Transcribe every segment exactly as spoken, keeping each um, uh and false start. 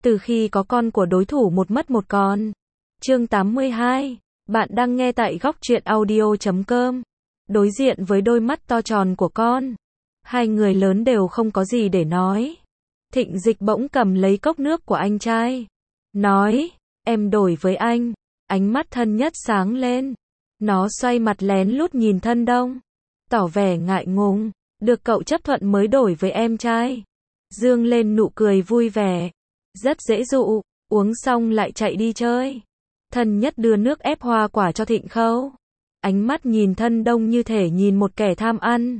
Từ khi có con của đối thủ một mất một còn. Chương tám mươi hai. Bạn đang nghe tại góc truyện audio chấm com. Đối diện với đôi mắt to tròn của con, hai người lớn đều không có gì để nói. Thịnh Dịch bỗng cầm lấy cốc nước của anh trai, nói, em đổi với anh. Ánh mắt Thân Nhất sáng lên. Nó xoay mặt lén lút nhìn Thân Đông, tỏ vẻ ngại ngùng. Được cậu chấp thuận mới đổi với em trai. Dương lên nụ cười vui vẻ. Rất dễ dụ, uống xong lại chạy đi chơi. Thân Nhất đưa nước ép hoa quả cho Thịnh Khâu. Ánh mắt nhìn Thân Đông như thể nhìn một kẻ tham ăn.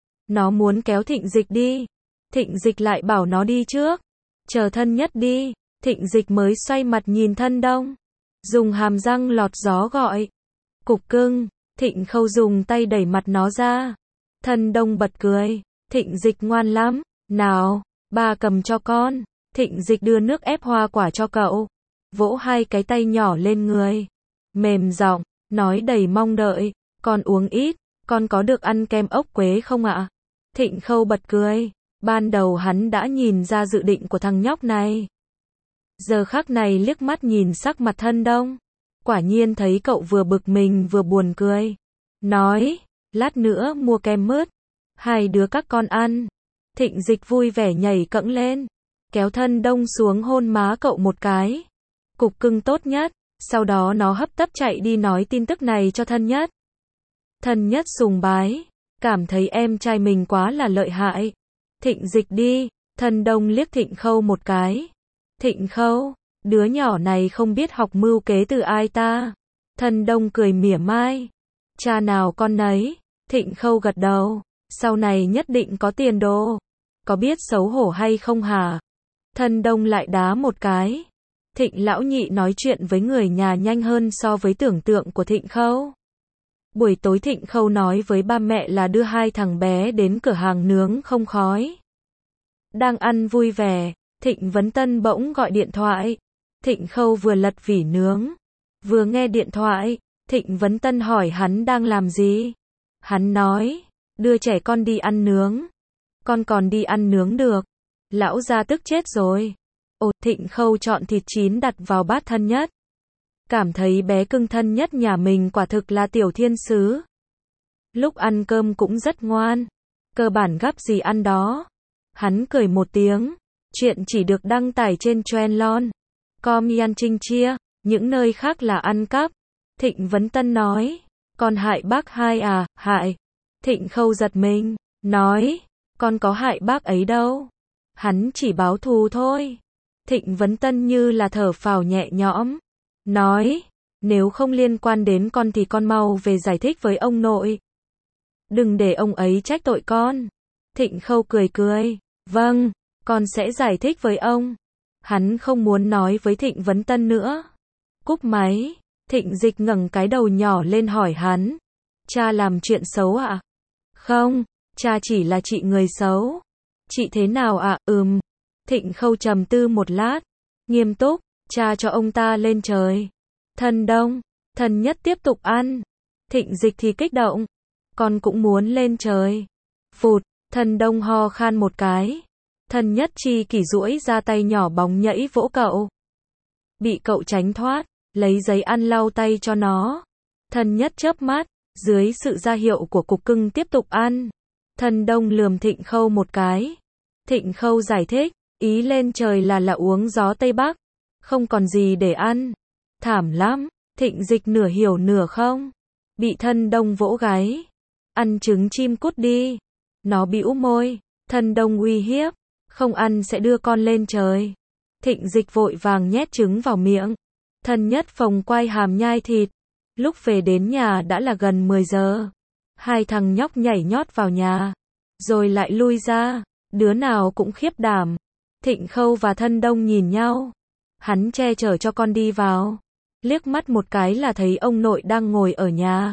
Nó muốn kéo Thịnh Dịch đi. Thịnh Dịch lại bảo nó đi trước. Chờ Thân Nhất đi, Thịnh Dịch mới xoay mặt nhìn Thân Đông. Dùng hàm răng lọt gió gọi. Cục cưng. Thịnh Khâu dùng tay đẩy mặt nó ra. Thân Đông bật cười. Thịnh Dịch ngoan lắm. Nào, ba cầm cho con. Thịnh Dịch đưa nước ép hoa quả cho cậu. Vỗ hai cái tay nhỏ lên người. Mềm giọng, nói đầy mong đợi. Con uống ít, con có được ăn kem ốc quế không ạ? Thịnh Khâu bật cười. Ban đầu hắn đã nhìn ra dự định của thằng nhóc này. Giờ khắc này liếc mắt nhìn sắc mặt Thân Đông. Quả nhiên thấy cậu vừa bực mình vừa buồn cười. Nói, lát nữa mua kem mứt. Hai đứa các con ăn. Thịnh Dịch vui vẻ nhảy cẫng lên. Kéo Thân Đông xuống hôn má cậu một cái. Cục cưng tốt nhất. Sau đó nó hấp tấp chạy đi nói tin tức này cho Thân Nhất. Thân Nhất sùng bái. Cảm thấy em trai mình quá là lợi hại. Thịnh Dịch đi. Thân Đông liếc Thịnh Khâu một cái. Thịnh Khâu, đứa nhỏ này không biết học mưu kế từ ai ta. Thân Đông cười mỉa mai. Cha nào con nấy. Thịnh Khâu gật đầu. Sau này nhất định có tiền đồ. Có biết xấu hổ hay không hả? Thân Đông lại đá một cái. Thịnh lão nhị nói chuyện với người nhà nhanh hơn so với tưởng tượng của Thịnh Khâu. Buổi tối Thịnh Khâu nói với ba mẹ là đưa hai thằng bé đến cửa hàng nướng không khói. Đang ăn vui vẻ, Thịnh Vấn Tân bỗng gọi điện thoại. Thịnh Khâu vừa lật vỉ nướng, vừa nghe điện thoại. Thịnh Vấn Tân hỏi hắn đang làm gì. Hắn nói, đưa trẻ con đi ăn nướng. Con còn đi ăn nướng được. Lão gia tức chết rồi. Ồ, Thịnh Khâu chọn thịt chín đặt vào bát Thân Nhất. Cảm thấy bé cưng Thân Nhất nhà mình quả thực là tiểu thiên sứ. Lúc ăn cơm cũng rất ngoan. Cơ bản gắp gì ăn đó. Hắn cười một tiếng. Chuyện chỉ được đăng tải trên Trendlon. Com Yan Trinh Chia. Những nơi khác là ăn cắp. Thịnh Vấn Tân nói. Con hại bác hai à, hại. Thịnh Khâu giật mình. Nói. Con có hại bác ấy đâu. Hắn chỉ báo thù thôi. Thịnh Vấn Tân như là thở phào nhẹ nhõm. Nói. Nếu không liên quan đến con thì con mau về giải thích với ông nội. Đừng để ông ấy trách tội con. Thịnh Khâu cười cười. Vâng, con sẽ giải thích với ông. Hắn không muốn nói với Thịnh Vấn Tân nữa. Cúp máy. Thịnh Dịch ngẩng cái đầu nhỏ lên hỏi hắn. Cha làm chuyện xấu ạ? À? Không, cha chỉ là chị người xấu. Chị thế nào ạ? À? Ừm. Thịnh Khâu trầm tư một lát. Nghiêm túc, cha cho ông ta lên trời. Thân Đông, Thân Nhất tiếp tục ăn. Thịnh Dịch thì kích động. Con cũng muốn lên trời. Phụt, Thân Đông ho khan một cái. Thân Nhất chi kỷ duỗi ra tay nhỏ bóng nhảy vỗ cậu. Bị cậu tránh thoát, lấy giấy ăn lau tay cho nó. Thân Nhất chớp mắt, dưới sự ra hiệu của cục cưng tiếp tục ăn. Thân Đông lườm Thịnh Khâu một cái. Thịnh Khâu giải thích, ý lên trời là là uống gió Tây Bắc. Không còn gì để ăn. Thảm lắm. Thịnh Dịch nửa hiểu nửa không. Bị Thân Đông vỗ gáy. Ăn trứng chim cút đi. Nó bĩu môi. Thân Đông uy hiếp. Không ăn sẽ đưa con lên trời. Thịnh Dịch vội vàng nhét trứng vào miệng. Thân Nhất phồng quai hàm nhai thịt. Lúc về đến nhà đã là gần mười giờ. Hai thằng nhóc nhảy nhót vào nhà. Rồi lại lui ra. Đứa nào cũng khiếp đảm. Thịnh Khâu và Thân Đông nhìn nhau. Hắn che chở cho con đi vào. Liếc mắt một cái là thấy ông nội đang ngồi ở nhà.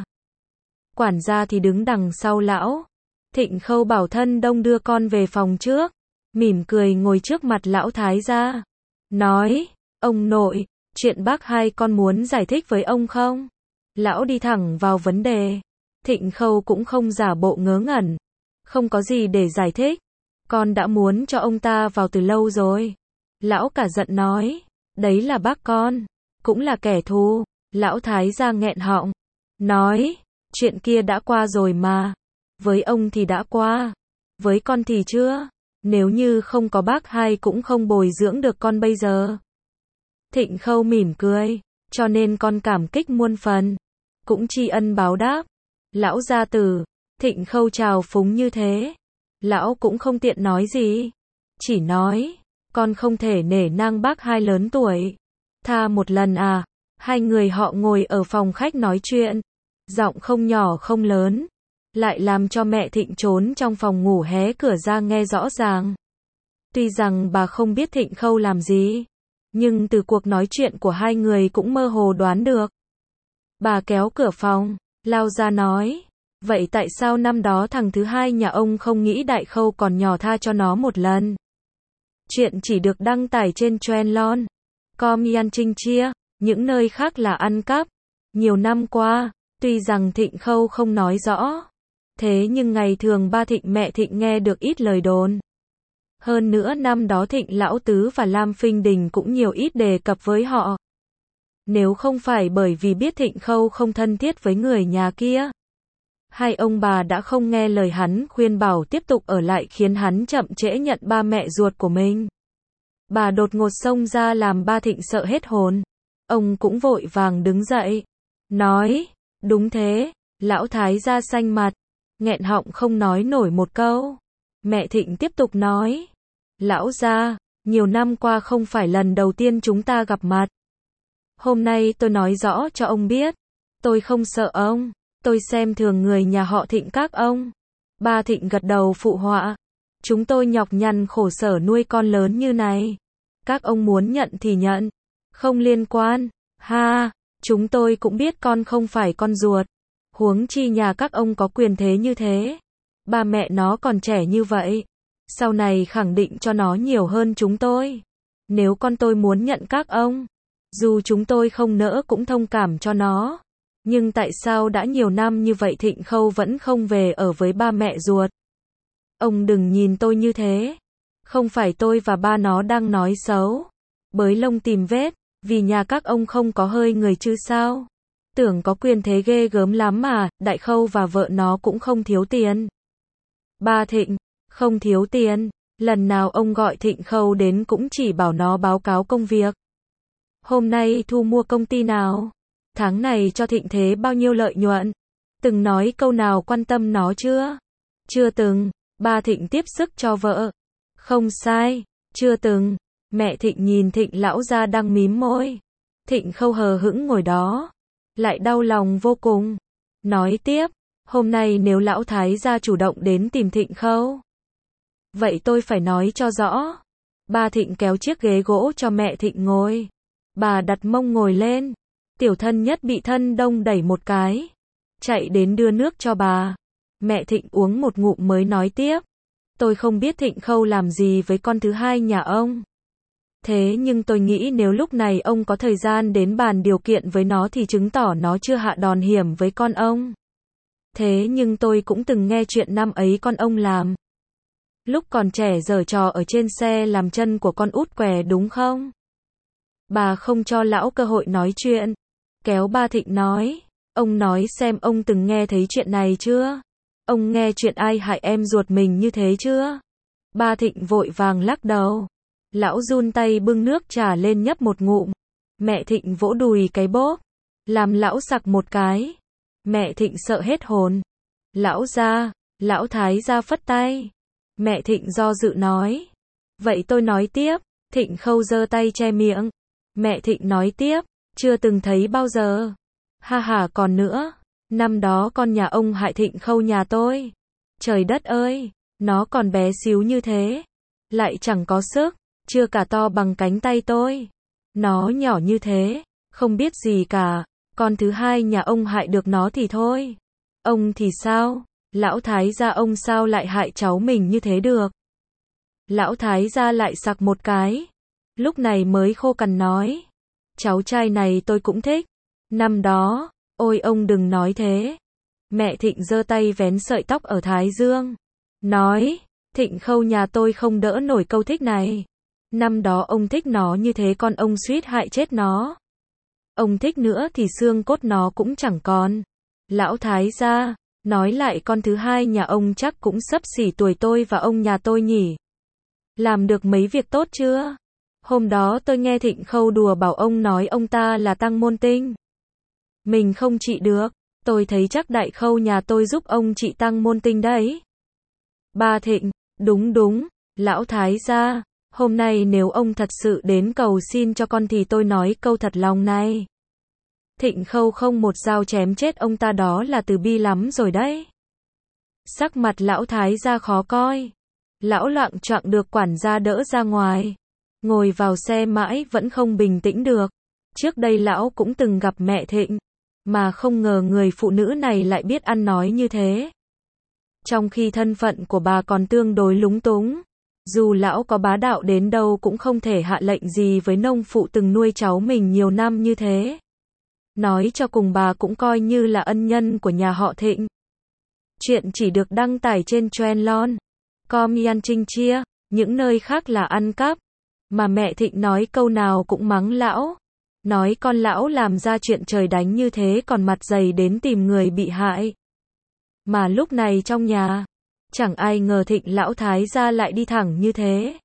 Quản gia thì đứng đằng sau lão. Thịnh Khâu bảo Thân Đông đưa con về phòng trước. Mỉm cười ngồi trước mặt lão thái gia. Nói, ông nội, chuyện bác hai con muốn giải thích với ông không? Lão đi thẳng vào vấn đề. Thịnh Khâu cũng không giả bộ ngớ ngẩn. Không có gì để giải thích. Con đã muốn cho ông ta vào từ lâu rồi. Lão cả giận nói, đấy là bác con, cũng là kẻ thù. Lão thái gia nghẹn họng, nói, chuyện kia đã qua rồi mà. Với ông thì đã qua, với con thì chưa. Nếu như không có bác hai cũng không bồi dưỡng được con bây giờ. Thịnh Khâu mỉm cười, cho nên con cảm kích muôn phần, cũng tri ân báo đáp. Lão gia tử, Thịnh Khâu chào phúng như thế, lão cũng không tiện nói gì, chỉ nói, con không thể nể nang bác hai lớn tuổi. Tha một lần à. Hai người họ ngồi ở phòng khách nói chuyện, giọng không nhỏ không lớn, lại làm cho mẹ Thịnh trốn trong phòng ngủ hé cửa ra nghe rõ ràng. Tuy rằng bà không biết Thịnh Khâu làm gì, nhưng từ cuộc nói chuyện của hai người cũng mơ hồ đoán được. Bà kéo cửa phòng, lao ra nói, vậy tại sao năm đó thằng thứ hai nhà ông không nghĩ Đại Khâu còn nhỏ tha cho nó một lần? Chuyện chỉ được đăng tải trên Trendlon, com Yan Trinh Chia, những nơi khác là ăn cắp. Nhiều năm qua, tuy rằng Thịnh Khâu không nói rõ, thế nhưng ngày thường ba Thịnh mẹ Thịnh nghe được ít lời đồn. Hơn nữa năm đó Thịnh Lão Tứ và Lam Phinh Đình cũng nhiều ít đề cập với họ. Nếu không phải bởi vì biết Thịnh Khâu không thân thiết với người nhà kia, hai ông bà đã không nghe lời hắn khuyên bảo tiếp tục ở lại khiến hắn chậm trễ nhận ba mẹ ruột của mình. Bà đột ngột xông ra làm ba Thịnh sợ hết hồn. Ông cũng vội vàng đứng dậy, nói, đúng thế. Lão thái gia xanh mặt, nghẹn họng không nói nổi một câu. Mẹ Thịnh tiếp tục nói, lão gia, nhiều năm qua không phải lần đầu tiên chúng ta gặp mặt. Hôm nay tôi nói rõ cho ông biết, tôi không sợ ông, tôi xem thường người nhà họ Thịnh các ông. Ba Thịnh gật đầu phụ họa, chúng tôi nhọc nhằn khổ sở nuôi con lớn như này, các ông muốn nhận thì nhận, không liên quan. Ha, chúng tôi cũng biết con không phải con ruột, huống chi nhà các ông có quyền thế như thế, ba mẹ nó còn trẻ như vậy, sau này khẳng định cho nó nhiều hơn chúng tôi. Nếu con tôi muốn nhận các ông, dù chúng tôi không nỡ cũng thông cảm cho nó. Nhưng tại sao đã nhiều năm như vậy Thịnh Khâu vẫn không về ở với ba mẹ ruột? Ông đừng nhìn tôi như thế, không phải tôi và ba nó đang nói xấu, bới lông tìm vết, vì nhà các ông không có hơi người chứ sao? Tưởng có quyền thế ghê gớm lắm mà. Đại Khâu và vợ nó cũng không thiếu tiền. Ba Thịnh, không thiếu tiền, lần nào ông gọi Thịnh Khâu đến cũng chỉ bảo nó báo cáo công việc. Hôm nay thu mua công ty nào? Tháng này cho Thịnh Thế bao nhiêu lợi nhuận? Từng nói câu nào quan tâm nó chưa? Chưa từng. Ba Thịnh tiếp sức cho vợ. Không sai, chưa từng. Mẹ Thịnh nhìn Thịnh lão gia đang mím môi. Thịnh Khâu hờ hững ngồi đó, lại đau lòng vô cùng. Nói tiếp, hôm nay nếu lão thái gia chủ động đến tìm Thịnh Khâu, vậy tôi phải nói cho rõ. Ba Thịnh kéo chiếc ghế gỗ cho mẹ Thịnh ngồi. Bà đặt mông ngồi lên. Tiểu thân nhất bị thân đông đẩy một cái, chạy đến đưa nước cho bà. Mẹ Thịnh uống một ngụm mới nói tiếp. Tôi không biết Thịnh Khâu làm gì với con thứ hai nhà ông. Thế nhưng tôi nghĩ nếu lúc này ông có thời gian đến bàn điều kiện với nó thì chứng tỏ nó chưa hạ đòn hiểm với con ông. Thế nhưng tôi cũng từng nghe chuyện năm ấy con ông làm. Lúc còn trẻ giở trò ở trên xe làm chân của con út què đúng không? Bà không cho lão cơ hội nói chuyện. Kéo ba Thịnh nói. Ông nói xem ông từng nghe thấy chuyện này chưa? Ông nghe chuyện ai hại em ruột mình như thế chưa? Ba Thịnh vội vàng lắc đầu. Lão run tay bưng nước trà lên nhấp một ngụm. Mẹ Thịnh vỗ đùi cái bóp, làm lão sặc một cái. Mẹ Thịnh sợ hết hồn. Lão gia, lão thái gia phất tay. Mẹ Thịnh do dự nói. Vậy tôi nói tiếp. Thịnh Khâu giơ tay che miệng. Mẹ Thịnh nói tiếp. Chưa từng thấy bao giờ. Ha ha còn nữa. Năm đó con nhà ông hại Thịnh Khâu nhà tôi. Trời đất ơi, nó còn bé xíu như thế. Lại chẳng có sức, chưa cả to bằng cánh tay tôi. Nó nhỏ như thế, không biết gì cả. Con thứ hai nhà ông hại được nó thì thôi. Ông thì sao? Lão thái gia ông sao lại hại cháu mình như thế được? Lão thái gia lại sặc một cái. Lúc này mới khô cằn nói. Cháu trai này tôi cũng thích. Năm đó, ôi ông đừng nói thế. Mẹ Thịnh giơ tay vén sợi tóc ở thái dương. Nói, Thịnh Khâu nhà tôi không đỡ nổi câu thích này. Năm đó ông thích nó như thế con ông suýt hại chết nó. Ông thích nữa thì xương cốt nó cũng chẳng còn. Lão thái gia, nói lại con thứ hai nhà ông chắc cũng xấp xỉ tuổi tôi và ông nhà tôi nhỉ. Làm được mấy việc tốt chưa? Hôm đó tôi nghe Thịnh Khâu đùa bảo ông nói ông ta là Tăng Môn Tinh. Mình không trị được, tôi thấy chắc Đại Khâu nhà tôi giúp ông trị Tăng Môn Tinh đấy. Ba Thịnh, đúng đúng, lão thái gia, hôm nay nếu ông thật sự đến cầu xin cho con thì tôi nói câu thật lòng này. Thịnh Khâu không một dao chém chết ông ta đó là từ bi lắm rồi đấy. Sắc mặt lão thái gia khó coi. Lão loạng choạng được quản gia đỡ ra ngoài. Ngồi vào xe mãi vẫn không bình tĩnh được. Trước đây lão cũng từng gặp mẹ Thịnh. Mà không ngờ người phụ nữ này lại biết ăn nói như thế. Trong khi thân phận của bà còn tương đối lúng túng. Dù lão có bá đạo đến đâu cũng không thể hạ lệnh gì với nông phụ từng nuôi cháu mình nhiều năm như thế. Nói cho cùng bà cũng coi như là ân nhân của nhà họ Thịnh. Chuyện chỉ được đăng tải trên Trendlon, com Yan Trinh Chia, những nơi khác là ăn cắp. Mà mẹ Thịnh nói câu nào cũng mắng lão. Nói con lão làm ra chuyện trời đánh như thế còn mặt dày đến tìm người bị hại. Mà lúc này trong nhà, chẳng ai ngờ Thịnh lão thái gia lại đi thẳng như thế.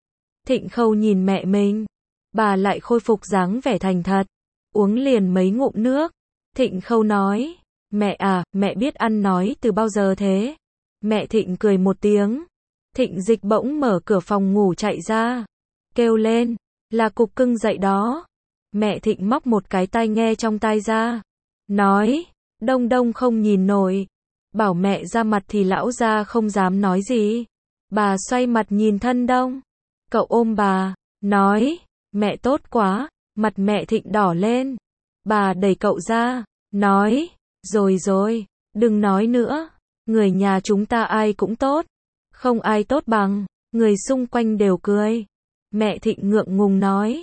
Thịnh Khâu nhìn mẹ mình, bà lại khôi phục dáng vẻ thành thật, uống liền mấy ngụm nước. Thịnh Khâu nói, mẹ à, mẹ biết ăn nói từ bao giờ thế? Mẹ Thịnh cười một tiếng. Thịnh Dịch bỗng mở cửa phòng ngủ chạy ra, kêu lên, là Cục Cưng dậy đó. Mẹ Thịnh móc một cái tai nghe trong tai ra, nói, Đông Đông không nhìn nổi. Bảo mẹ ra mặt thì lão gia không dám nói gì. Bà xoay mặt nhìn Thân Đông. Cậu ôm bà, nói, mẹ tốt quá. Mặt mẹ Thịnh đỏ lên. Bà đẩy cậu ra, nói, rồi rồi, đừng nói nữa. Người nhà chúng ta ai cũng tốt. Không ai tốt bằng. Người xung quanh đều cười. Mẹ Thịnh ngượng ngùng nói,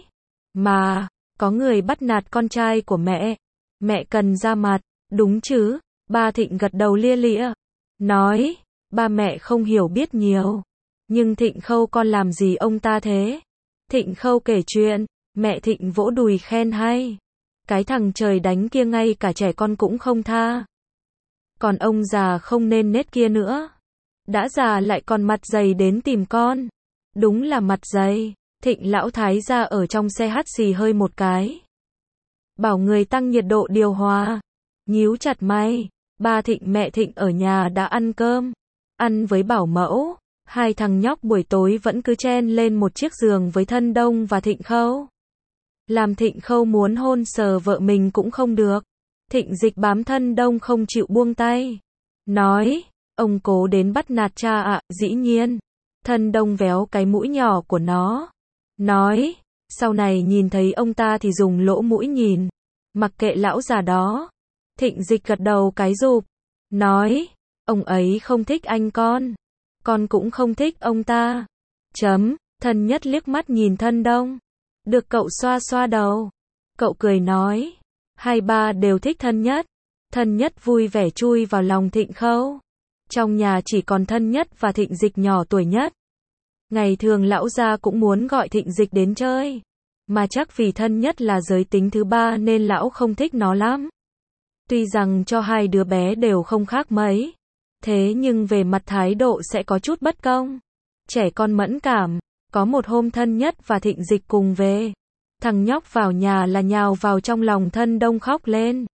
mà, có người bắt nạt con trai của mẹ. Mẹ cần ra mặt, đúng chứ? Ba Thịnh gật đầu lia lịa, nói, ba mẹ không hiểu biết nhiều. Nhưng Thịnh Khâu con làm gì ông ta thế? Thịnh Khâu kể chuyện, mẹ Thịnh vỗ đùi khen hay. Cái thằng trời đánh kia ngay cả trẻ con cũng không tha. Còn ông già không nên nết kia nữa. Đã già lại còn mặt dày đến tìm con. Đúng là mặt dày. Thịnh lão thái gia ở trong xe hắt xì hơi một cái. Bảo người tăng nhiệt độ điều hòa. Nhíu chặt mày. Ba Thịnh mẹ Thịnh ở nhà đã ăn cơm. Ăn với bảo mẫu. Hai thằng nhóc buổi tối vẫn cứ chen lên một chiếc giường với Thân Đông và Thịnh Khâu. Làm Thịnh Khâu muốn hôn sờ vợ mình cũng không được. Thịnh Dịch bám Thân Đông không chịu buông tay. Nói, ông cố đến bắt nạt cha ạ, dĩ nhiên. Thân Đông véo cái mũi nhỏ của nó. Nói, sau này nhìn thấy ông ta thì dùng lỗ mũi nhìn. Mặc kệ lão già đó. Thịnh Dịch gật đầu cái rụp. Nói, ông ấy không thích anh con. Con cũng không thích ông ta. Chấm, Thân Nhất liếc mắt nhìn Thân Đông. Được cậu xoa xoa đầu. Cậu cười nói, hai ba đều thích Thân Nhất. Thân Nhất vui vẻ chui vào lòng Thịnh Khâu. Trong nhà chỉ còn Thân Nhất và Thịnh Dịch nhỏ tuổi nhất. Ngày thường lão gia cũng muốn gọi Thịnh Dịch đến chơi. Mà chắc vì Thân Nhất là giới tính thứ ba nên lão không thích nó lắm. Tuy rằng cho hai đứa bé đều không khác mấy. Thế nhưng về mặt thái độ sẽ có chút bất công. Trẻ con mẫn cảm. Có một hôm Thân Nhất và Thịnh Dịch cùng về. Thằng nhóc vào nhà là nhào vào trong lòng Thân Đông khóc lên.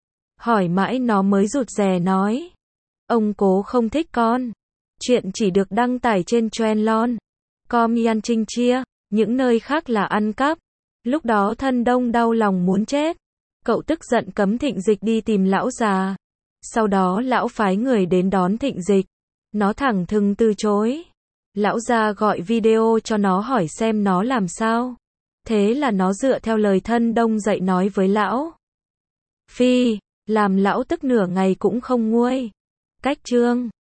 Hỏi mãi nó mới rụt rè nói. Ông cố không thích con. Chuyện chỉ được đăng tải trên Trendlon, com Yan Trinh Chia, những nơi khác là ăn cắp. Lúc đó Thân Đông đau lòng muốn chết. Cậu tức giận cấm Thịnh Dịch đi tìm lão già. Sau đó lão phái người đến đón Thịnh Dịch. Nó thẳng thừng từ chối. Lão già gọi video cho nó hỏi xem nó làm sao. Thế là nó dựa theo lời Thân Đông dạy nói với lão. Phi, làm lão tức nửa ngày cũng không nguôi. Cách chương